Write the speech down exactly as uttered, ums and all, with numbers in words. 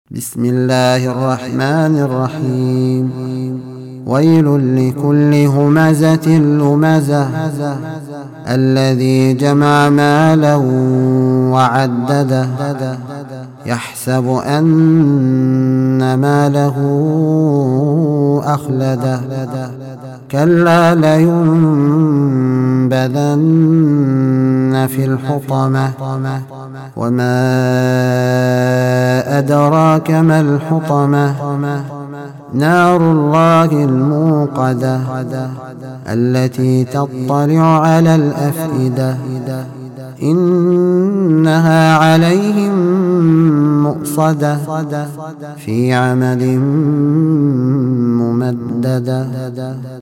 بسم الله الرحمن الرحيم ويل لكل همزة لمزة الذي جمع مالا وعدده يحسب أن ماله أخلده كلا لينبذن في الحطمة وما أدراك ما الحطمة نار الله الموقدة التي تطلع على الأفئدة إنها عليهم مؤصدة في عمد ممددة.